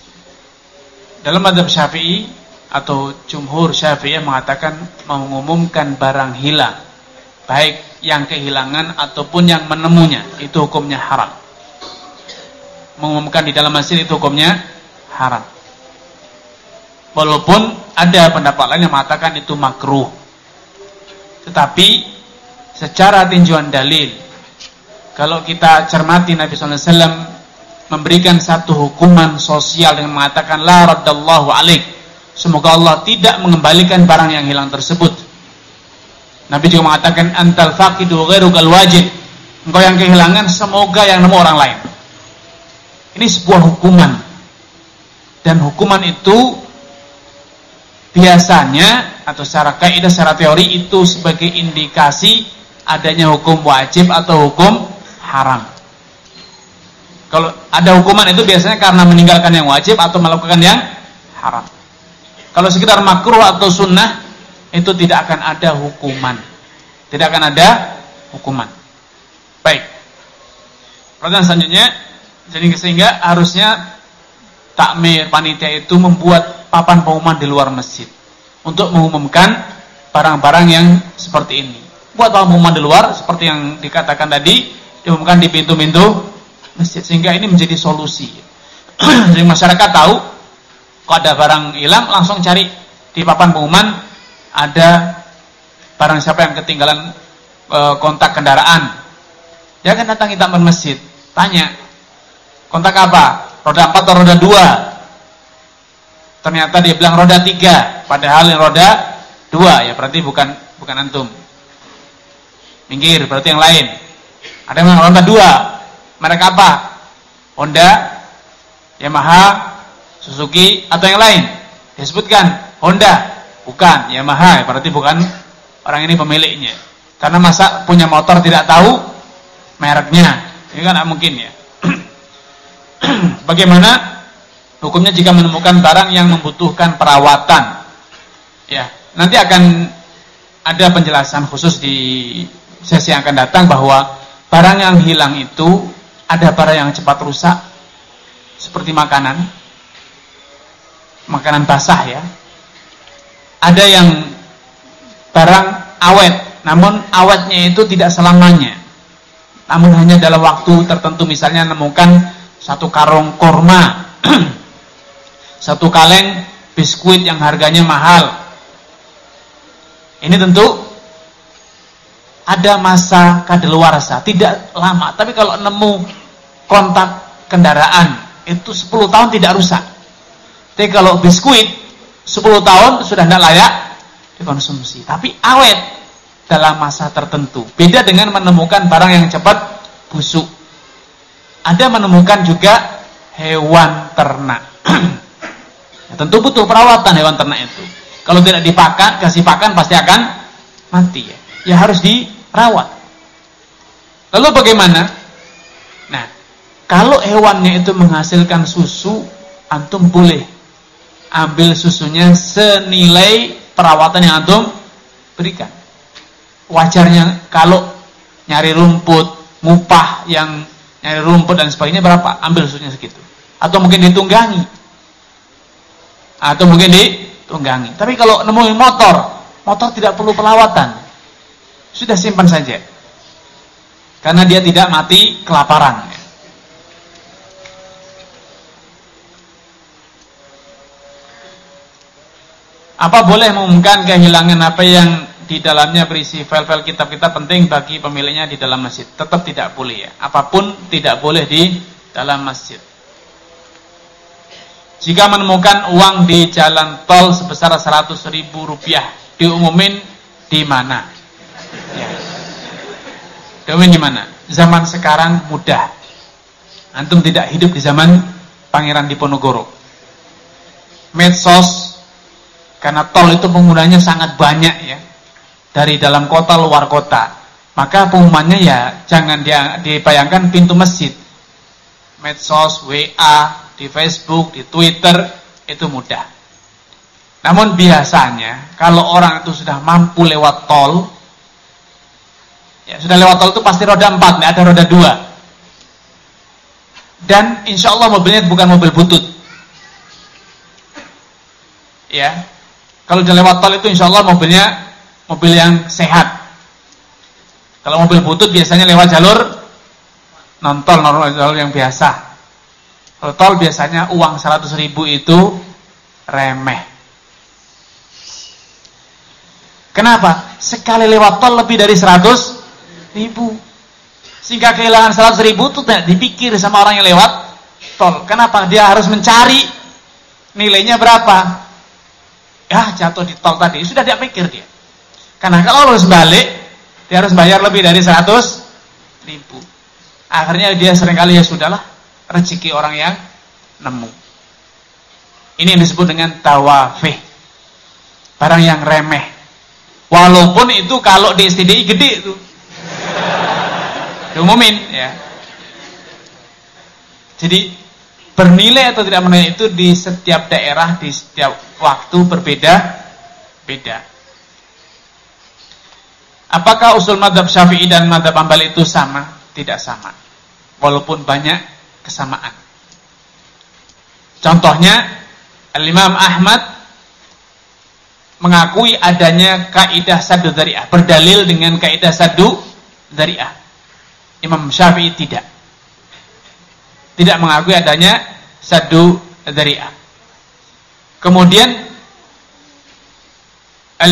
Dalam mazhab Syafi'i atau jumhur Syafi'i mengatakan mengumumkan barang hilang, baik yang kehilangan ataupun yang menemunya, itu hukumnya haram. Mengumumkan di dalam masjid itu hukumnya haram. Walaupun ada pendapat lain yang mengatakan itu makruh. Tetapi secara tinjauan dalil, kalau kita cermati, Nabi sallallahu alaihi wasallam memberikan satu hukuman sosial dengan mengatakan la raddallahu alaik, semoga Allah tidak mengembalikan barang yang hilang tersebut. Nabi juga mengatakan antal faqidu ghairukal wajid, engkau yang kehilangan semoga yang nemu orang lain. Ini sebuah hukuman. Dan hukuman itu biasanya atau secara kaidah, secara teori itu sebagai indikasi adanya hukum wajib atau hukum haram. Kalau ada hukuman itu biasanya karena meninggalkan yang wajib atau melakukan yang haram. Kalau sekedar makruh atau sunnah, itu tidak akan ada hukuman. Tidak akan ada hukuman. Baik. Pertanyaan selanjutnya, jadi sehingga harusnya takmir, panitia itu membuat papan pengumuman di luar masjid untuk mengumumkan barang-barang yang seperti ini. Buat papan pengumuman di luar seperti yang dikatakan tadi, diumumkan di pintu-pintu masjid, sehingga ini menjadi solusi. Jadi masyarakat tahu kalau ada barang hilang langsung cari di papan pengumuman ada barang siapa yang ketinggalan e, kontak kendaraan, Jangan datang kita ke masjid, tanya, kontak apa? Roda empat atau roda dua? Ternyata dia bilang roda tiga, padahal yang roda dua, ya berarti bukan bukan antum. Minggir, berarti yang lain. Ada yang bilang roda dua, merek apa? Honda, Yamaha, Suzuki, atau yang lain? Disebutkan Honda, bukan Yamaha, berarti bukan orang ini pemiliknya. Karena masa punya motor tidak tahu mereknya, ini kan tidak mungkin ya. Bagaimana hukumnya jika menemukan barang yang membutuhkan perawatan? Ya, nanti akan ada penjelasan khusus di sesi yang akan datang bahwa barang yang hilang itu ada barang yang cepat rusak seperti makanan, makanan basah ya. Ada yang barang awet, namun awetnya itu tidak selamanya. Namun hanya dalam waktu tertentu, misalnya menemukan satu karung korma, satu kaleng biskuit yang harganya mahal. Ini tentu ada masa kadaluarsa, tidak lama. Tapi kalau nemu kontak kendaraan itu sepuluh tahun tidak rusak. Tapi kalau biskuit sepuluh tahun sudah tidak layak dikonsumsi. Tapi awet dalam masa tertentu. Beda dengan menemukan barang yang cepat busuk. Ada menemukan juga hewan ternak. Ya, tentu butuh perawatan hewan ternak itu. Kalau tidak dipakan, kasih pakan pasti akan mati ya. Ya harus dirawat. Lalu bagaimana? Nah, kalau hewannya itu menghasilkan susu, antum boleh ambil susunya senilai perawatan yang antum berikan. Wajarnya kalau nyari rumput, ngupah yang nyari rumput dan sebagainya berapa? Ambil susunya segitu. Atau mungkin ditunggangi. Atau mungkin ditunggangi. Tapi kalau nemuin motor, motor tidak perlu perawatan. Sudah simpan saja. Karena dia tidak mati kelaparan. Apa boleh mengumumkan kehilangan H P yang di dalamnya berisi file-file kitab-kitab penting bagi pemiliknya di dalam masjid? Tetap tidak boleh ya. Apapun tidak boleh di dalam masjid. Jika menemukan uang di jalan tol sebesar seratus ribu rupiah, diumumin di mana? Ya. Diumumin di mana? Zaman sekarang mudah. Antum tidak hidup di zaman Pangeran Diponegoro. Medsos, karena tol itu penggunanya sangat banyak ya. Dari dalam kota, luar kota. Maka pengumumannya ya jangan dia dibayangkan pintu masjid. Medsos, W A, di Facebook, di Twitter, itu mudah. Namun biasanya kalau orang itu sudah mampu lewat tol, ya sudah lewat tol itu pasti roda empat, tidak ada roda dua. Dan insya Allah mobilnya bukan mobil butut. Ya, kalau sudah lewat tol itu insya Allah mobilnya mobil yang sehat. Kalau mobil butut biasanya lewat jalur non-tol, jalur yang biasa. Kalau tol biasanya uang seratus ribu itu remeh. Kenapa? Sekali lewat tol lebih dari seratus ribu. Sehingga kehilangan seratus ribu itu tidak dipikir sama orang yang lewat tol. Kenapa? Dia harus mencari nilainya berapa. Ya jatuh di tol tadi, sudah dia pikir dia. Karena kalau harus balik, dia harus bayar lebih dari seratus ribu. Akhirnya dia seringkali ya sudahlah, rezeki orang yang nemu. Ini yang disebut dengan tawafih. Barang yang remeh. Walaupun itu kalau di S T D I gede itu. Diumumin ya. Jadi bernilai atau tidak bernilai itu di setiap daerah, di setiap waktu berbeda beda. Apakah usul mazhab Syafi'i dan mazhab Hambali itu sama? Tidak sama. Walaupun banyak kesamaan. Contohnya Al-Imam Ahmad mengakui adanya kaidah saddu dzari'ah, berdalil dengan kaidah saddu dzari'ah. Imam Syafi'i tidak. Tidak mengakui adanya saddu dzari'ah. Kemudian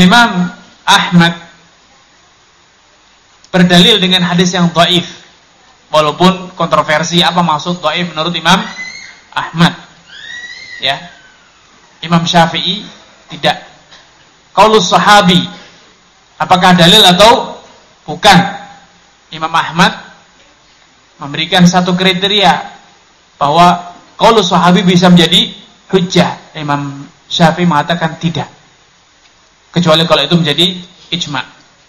Al-Imam Ahmad berdalil dengan hadis yang dhaif Walaupun kontroversi apa maksud dhaif menurut Imam Ahmad. Ya. Imam Syafi'i tidak. Qaulus sahabi apakah dalil atau bukan? Imam Ahmad memberikan satu kriteria bahwa qaulus sahabi bisa menjadi hujjah. Imam Syafi'i mengatakan tidak. Kecuali kalau itu menjadi ijma'.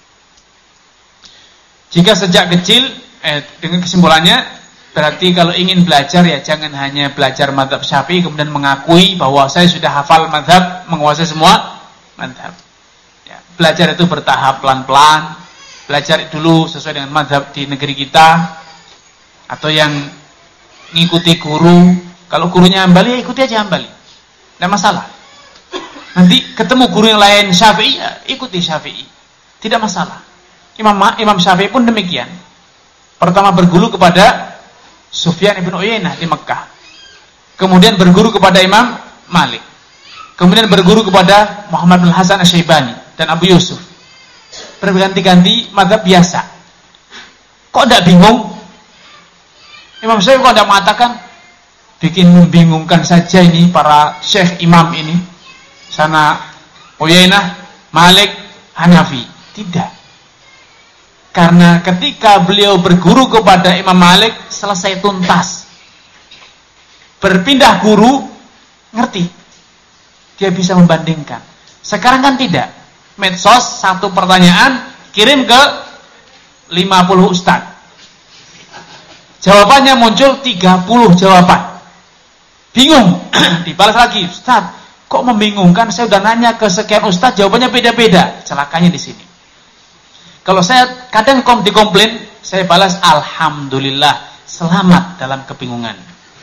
Jika sejak kecil eh, dengan kesimpulannya berarti kalau ingin belajar ya jangan hanya belajar mazhab Syafi'i kemudian mengakui bahwa saya sudah hafal mazhab, menguasai semua mazhab. Ya, belajar itu bertahap pelan-pelan. Belajar dulu sesuai dengan mazhab di negeri kita atau yang ngikuti guru. Kalau gurunya Hambali ya ikuti aja Hambali. Tidak masalah. Nanti ketemu guru yang lain Syafi'i ya ikuti Syafi'i. Tidak masalah. Imam Imam Syafi'i pun demikian. Pertama berguru kepada Sufyan ibn Uyainah di Mekah. Kemudian berguru kepada Imam Malik. Kemudian berguru kepada Muhammad bin Hasan Asy-Syaibani dan Abu Yusuf. Berganti-ganti mazhab biasa. Kok tidak bingung? Imam Syafi'i kok tidak mengatakan bikin membingungkan saja ini para syekh imam ini. Sana Uyainah, Malik, Hanafi. Tidak. Karena ketika beliau berguru kepada Imam Malik, selesai tuntas. Berpindah guru, ngerti. Dia bisa membandingkan. Sekarang kan tidak. Medsos, satu pertanyaan, kirim ke lima puluh ustadz. Jawabannya muncul tiga puluh jawaban. Bingung. Dibalas lagi, Ustadz, kok membingungkan? Saya udah nanya ke sekian ustadz, jawabannya beda-beda. Celakanya di sini. Kalau saya kadang kom dikomplain, saya balas alhamdulillah, selamat dalam kebingungan.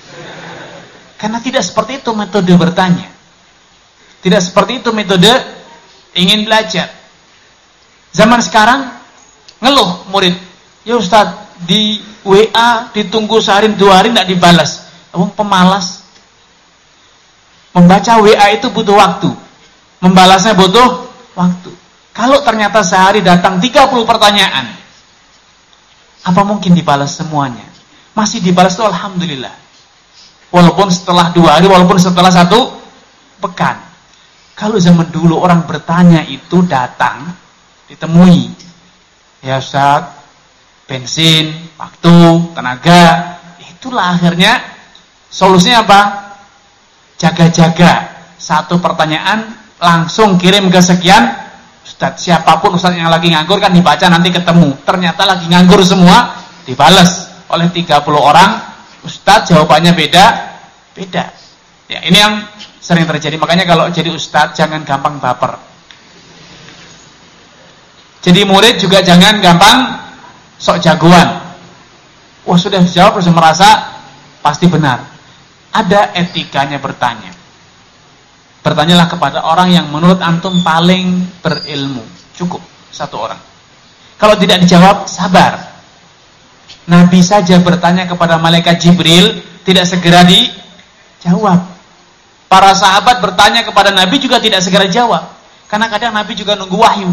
Karena tidak seperti itu metode bertanya. Tidak seperti itu metode ingin belajar. Zaman sekarang ngeluh murid, ya Ustaz, di W A ditunggu sehari dua hari tidak dibalas. Oh, pemalas. Membaca W A itu butuh waktu, membalasnya butuh waktu. Kalau ternyata sehari datang tiga puluh pertanyaan, apa mungkin dibalas semuanya? Masih dibalas itu alhamdulillah. Walaupun setelah dua hari, walaupun setelah satu pekan. Kalau zaman dulu orang bertanya itu datang, ditemui. Ya Ustaz, bensin, waktu, tenaga. Itulah akhirnya solusinya apa? Jaga-jaga. Satu pertanyaan langsung kirim ke sekian Ustaz, siapapun Ustaz yang lagi nganggur kan dibaca nanti ketemu. Ternyata lagi nganggur semua, dibalas oleh tiga puluh orang. Ustaz jawabannya beda, beda. Ya, ini yang sering terjadi. Makanya kalau jadi Ustaz jangan gampang baper. Jadi murid juga jangan gampang sok jagoan. Wah sudah dijawab sudah merasa pasti benar. Ada etikanya bertanya. Bertanyalah kepada orang yang menurut antum paling berilmu. Cukup satu orang. Kalau tidak dijawab, sabar. Nabi saja bertanya kepada malaikat Jibril, tidak segera dijawab. Para sahabat bertanya kepada Nabi juga tidak segera jawab. Karena kadang Nabi juga nunggu wahyu.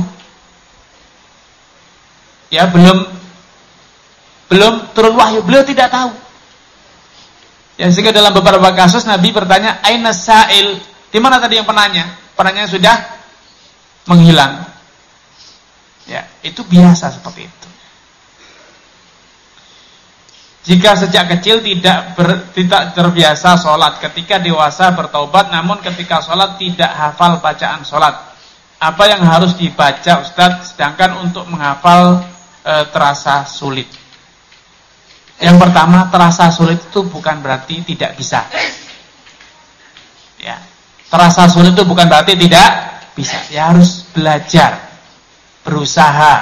Ya, belum belum turun wahyu, beliau tidak tahu. Ya, sehingga dalam beberapa kasus Nabi bertanya, "Aina sa'il?" Di mana tadi yang penanya? Penanya sudah menghilang. Ya, itu biasa seperti itu. Jika sejak kecil tidak ber, tidak terbiasa sholat, ketika dewasa bertaubat, namun ketika sholat tidak hafal bacaan sholat, apa yang harus dibaca Ustadz? Sedangkan untuk menghafal e, terasa sulit. Yang pertama, terasa sulit itu bukan berarti tidak bisa. Ya, terasa sulit itu bukan berarti tidak bisa. Ya harus belajar, berusaha.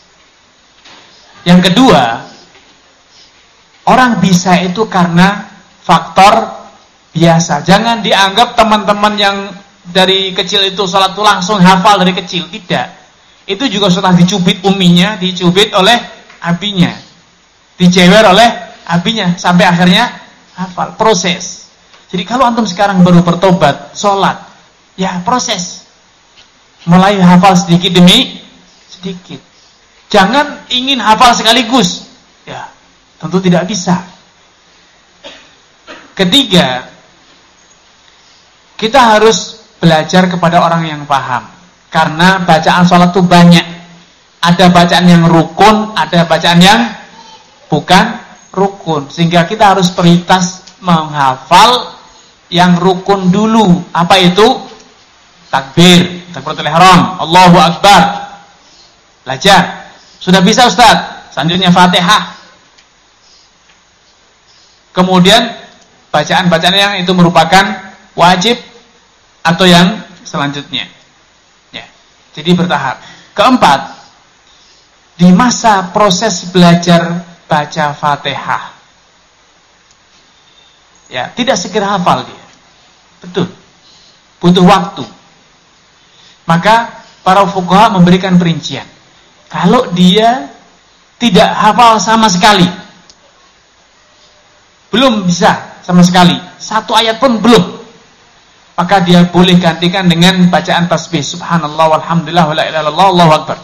Yang kedua, orang bisa itu karena faktor biasa. Jangan dianggap teman-teman yang dari kecil itu sholat itu langsung hafal dari kecil. Tidak. Itu juga setelah dicubit uminya, dicubit oleh abinya, dicewer oleh abinya, sampai akhirnya hafal. Proses. Jadi kalau antum sekarang baru bertobat, sholat, ya proses. Mulai hafal sedikit demi sedikit. Jangan ingin hafal sekaligus. Ya, Tentu tidak bisa. Ketiga, kita harus belajar kepada orang yang paham. Karena bacaan sholat itu banyak. Ada bacaan yang rukun, ada bacaan yang bukan rukun. Sehingga kita harus prioritas menghafal yang rukun dulu. Apa itu? Takbir, takbiratul ihram, Allahu Akbar. Belajar. Sudah bisa Ustaz? Selanjutnya Fatihah. Kemudian bacaan-bacaan yang itu merupakan wajib atau yang selanjutnya. Ya. Jadi bertahap. Keempat, di masa proses belajar baca Fatihah, ya, tidak segera hafal dia. Betul. Butuh waktu. Maka para fuqaha memberikan perincian. Kalau dia tidak hafal sama sekali, belum bisa sama sekali, satu ayat pun belum, maka dia boleh gantikan dengan bacaan tasbih subhanallah walhamdulillah wala ilaha illallah Allahu akbar.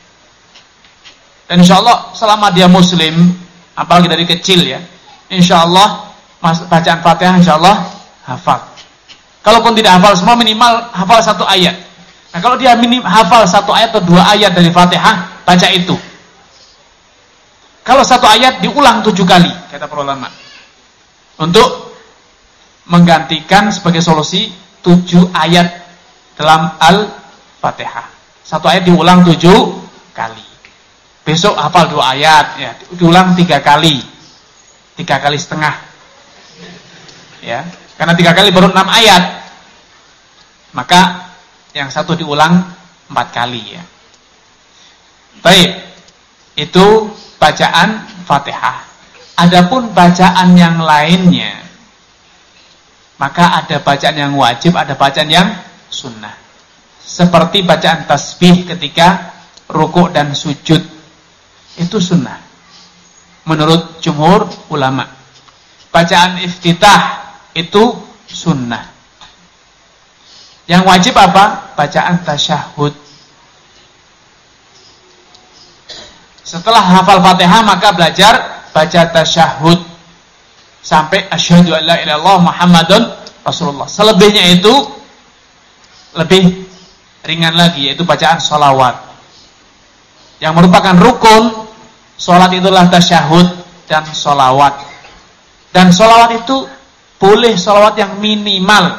Dan insyaallah selama dia muslim, apalagi dari kecil ya, insyaallah bacaan Fatihah insyaallah hafal. Kalaupun tidak hafal semua, minimal hafal satu ayat. Nah, kalau dia minim hafal satu ayat atau dua ayat dari Fatihah, baca itu. Kalau satu ayat diulang tujuh kali, kata para ulama, untuk menggantikan sebagai solusi tujuh ayat dalam Al-Fatihah. Satu ayat diulang tujuh kali. Besok hafal dua ayat, ya, diulang tiga kali, tiga kali setengah, ya, karena tiga kali baru enam ayat, maka yang satu diulang empat kali, ya. Baik, itu bacaan Fatihah. Adapun bacaan yang lainnya, maka ada bacaan yang wajib, ada bacaan yang sunnah. Seperti bacaan tasbih ketika rukuk dan sujud, itu sunnah menurut jumhur ulama. Bacaan iftitah itu sunnah. Yang wajib apa? Bacaan tasyahud. Setelah hafal Fatihah, maka belajar baca tasyahud sampai asyhadu an la ilaha illallah Muhammadun Rasulullah. Selebihnya itu lebih ringan lagi, yaitu bacaan sholawat. Yang merupakan rukun sholat itulah tasyahud dan sholawat. Dan sholawat itu boleh sholawat yang minimal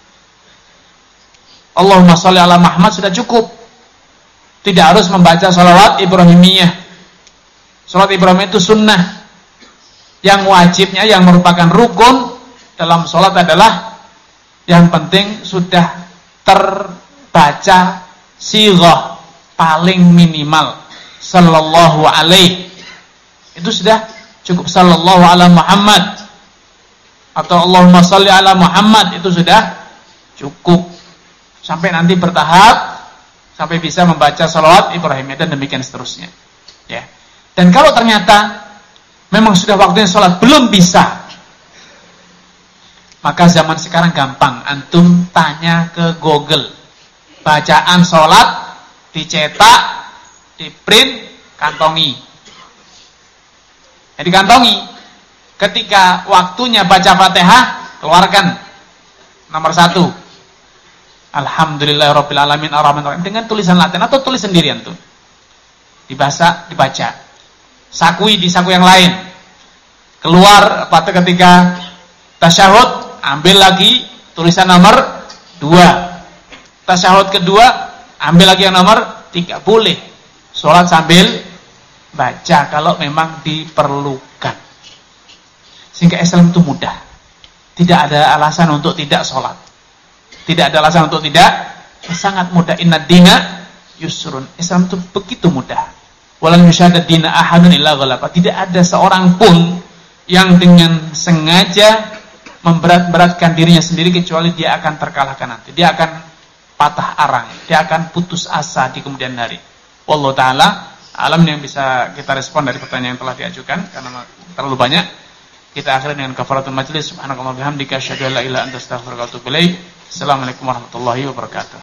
Allahumma sholli ala Muhammad sudah cukup. Tidak harus membaca sholawat Ibrahimiyah. Sholawat Ibrahim itu sunnah. Yang wajibnya, yang merupakan rukun dalam sholat adalah yang penting sudah terbaca sighah paling minimal sallallahu alaihi, itu sudah cukup. Sallallahu ala Muhammad atau Allahumma sholli ala Muhammad itu sudah cukup. Sampai nanti bertahap sampai bisa membaca sholawat Ibrahim dan demikian seterusnya, ya. Dan kalau ternyata memang sudah waktunya sholat belum bisa, maka zaman sekarang gampang, antum tanya ke Google bacaan sholat, dicetak, di print, kantongi. Jadi kantongi. Ketika waktunya baca Fatihah, keluarkan nomor satu, Alhamdulillahirabbil alamin arrahmanirrahim, dengan tulisan Latin atau tulis sendirian tuh, dibaca, dibaca. Sakui di saku yang lain. Keluar pada ketika tasyahud, ambil lagi tulisan nomor dua. Tasyahud kedua, ambil lagi yang nomor tiga. Boleh sholat sambil baca kalau memang diperlukan. Sehingga Islam itu mudah. Tidak ada alasan untuk tidak sholat. Tidak ada alasan untuk tidak. Sangat mudah. Inna dina yusrun. Islam itu begitu mudah. Walan yusyadad dina ahadun illa ghalaba. Tidak ada seorang pun yang dengan sengaja memberat-beratkan dirinya sendiri kecuali dia akan terkalahkan nanti. Dia akan patah arang, dia akan putus asa di kemudian hari. Wallahu taala alam. Yang bisa kita respon dari pertanyaan yang telah diajukan karena terlalu banyak. Kita akhiri dengan kafaratul majlis. Subhanakallahumma bihamdika asyhadu an la ilaha illa anta astaghfiruka wa atubu ilaik. Assalamualaikum warahmatullahi wabarakatuh.